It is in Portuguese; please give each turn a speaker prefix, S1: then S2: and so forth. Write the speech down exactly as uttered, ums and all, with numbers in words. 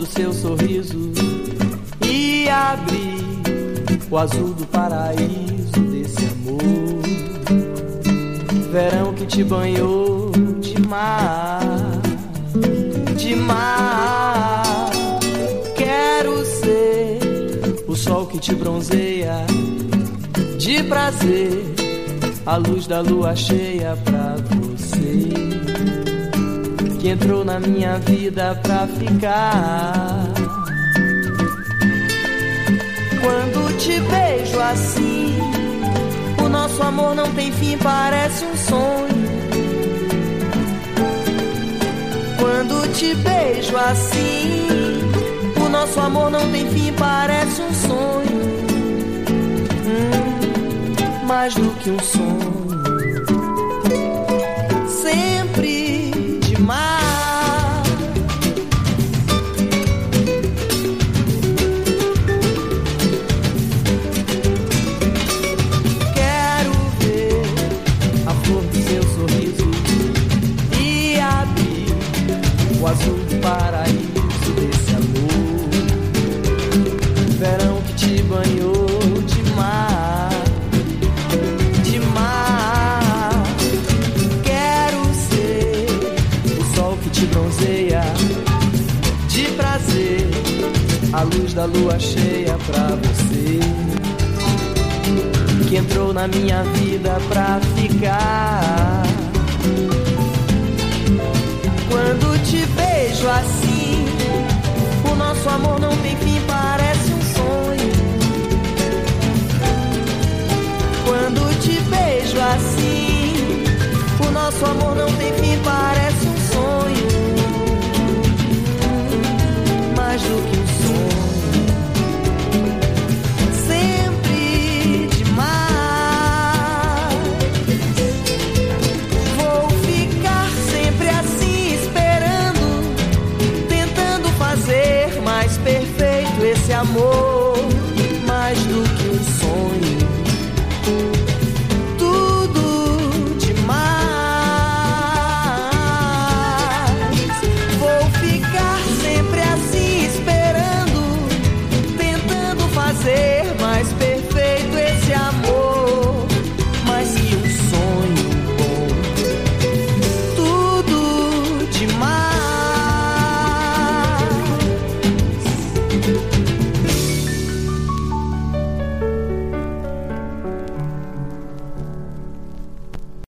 S1: seu sorriso e abrir o azul do paraíso desse amor. Verão que te banhou de mar, de mar. Quero ser o sol que te bronzeia de prazer, a luz da lua cheia pra você, que entrou na minha vida pra ficar. Quando te vejo assim, o nosso amor não tem fim, parece um sonho. Quando te beijo assim, o nosso amor não tem fim, parece um sonho. Hum, mais do que um sonho, sempre demais. O azul do paraíso desse amor. Verão que te banhou de mar, de mar. Quero ser o sol que te bronzeia de prazer, a luz da lua cheia pra você, que entrou na minha vida pra ficar. Quando te vejo assim, o nosso amor não tem fim, parece um sonho. Quando te vejo assim, o nosso amor não tem fim, parece um sonho. Mais do que um sonho, sempre demais. Vou ficar sempre assim, mais perfeito esse amor, mais do